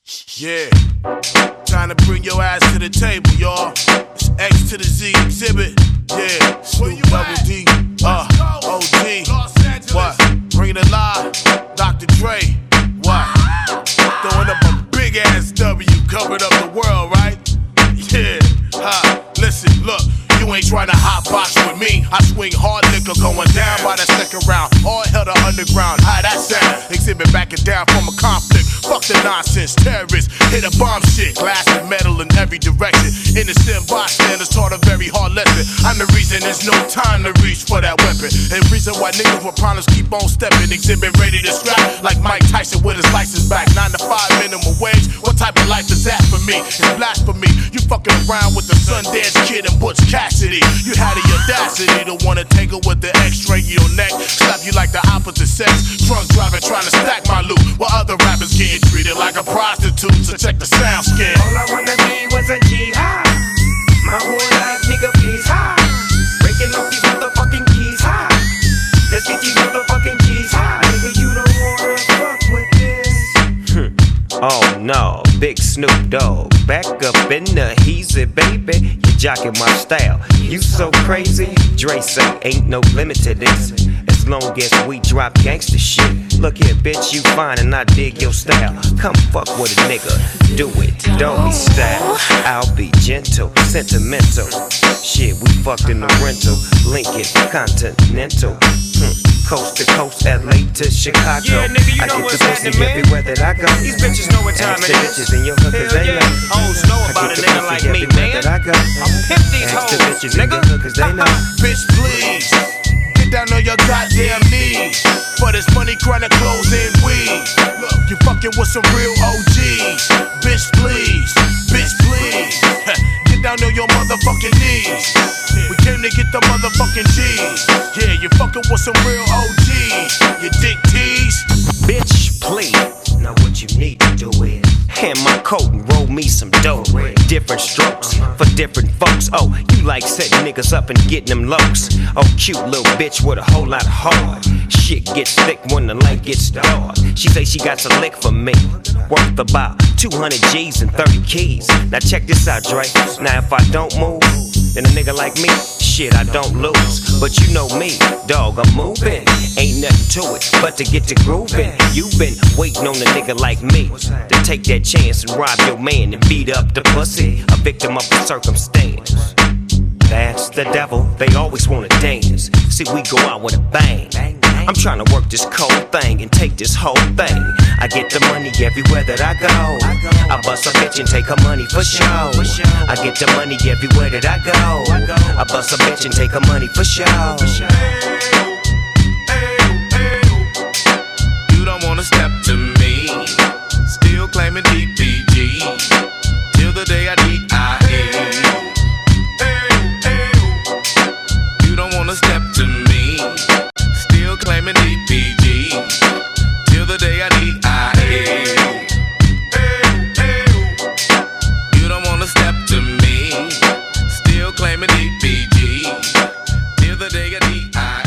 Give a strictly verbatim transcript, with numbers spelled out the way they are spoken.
Yeah, trying to bring your ass to the table, y'all. It's X to the Z exhibit. Yeah, Snoop Double D, uh, O G. What? Bring it alive, Doctor Dre. What? Throwing up a big ass W, covered up the world, right? Yeah, ha. Listen, look. You ain't trying to hot box with me. I swing hard liquor going down by the second round. All hell to underground. How that sound? Exhibit backing down from a conflict. Fuck the nonsense. Terrorists hit a bomb shit. Glass and metal in every direction. Innocent bystanders taught a very hard lesson. I'm the reason there's no time to reach for that weapon. And reason why niggas with problems keep on stepping. Exhibit ready to scrap like Mike Tyson with his license back. Nine to five minimum wage. What type of life is that for me? It's blasphemy. You fucking around with the Sundance Kid and Butch Cassidy. You had the audacity to wanna tangle with the X-ray your neck, slap you like the opposite sex. Drunk driving trying to stack my loot, while other rappers getting treated like a prostitute. So check the sound scan. All I wanna be was a jihad. My whole life, nigga, please high. Breaking off these motherfucking keys high. Let's get these motherfucking keys high. Nigga, you don't wanna fuck with this. Oh no, Big Snoop Dogg, back up in the heezy, baby. You jocking my style, you so crazy. Dre say ain't no limit to this, as long as we drop gangsta shit. Look here, bitch, you fine and I dig your style. Come fuck with a nigga, do it, don't be style. I'll be gentle, sentimental. Shit, we fucked in the rental, Lincoln Continental. Hmm. Coast to coast, L A to Chicago. Yeah, nigga, you I know get what's the pussy happening, man. everywhere that I go. These bitches know what time Ask it the is. bitches in your hookers, Hell they yeah. know. Hoes know I about get a the nigga pussy like me, everywhere man. that I go. I'll pimp these Ask the hoes, bitches in nigga. your hookers, they know. Bitch, please, get down on your goddamn knees. For this money, chronic clothes and weed. Look, you fucking with some real O Gs. Bitch, please, bitch, please. Get down on your motherfucking knees. We came to get the motherfucking G's. Yeah, you fucking with some real O Gs. You dick tease. Bitch, please. Now what you need to do is hand my coat and roll me some dope. Different strokes for different folks. Oh, you like setting niggas up and getting them locs. Oh, cute little bitch with a whole lot of heart. Shit gets thick when the light gets dark. She say she got some lick for me, worth about two hundred G's and thirty keys. Now check this out, Dre. Now if I don't move, then a nigga like me, shit, I don't lose. But you know me, dog, I'm moving. Ain't nothing to it but to get to grooving. You been waiting on a nigga like me to take that chance and rob your man and beat up the pussy, a victim of the circumstance. That's the devil, they always wanna dance. See, we go out with a bang. I'm trying to work this cold thing and take this whole thing. I get the money everywhere that I go. I bust a bitch and take her money for show. I get the money everywhere that I go. I bust a bitch and take her money for show. You don't wanna step to me, still claiming D P G, till the day I D I E. You don't wanna step to me, still claiming D P G, till the day I D I E. You don't wanna step to me, still claiming D P G, till the day I D I E.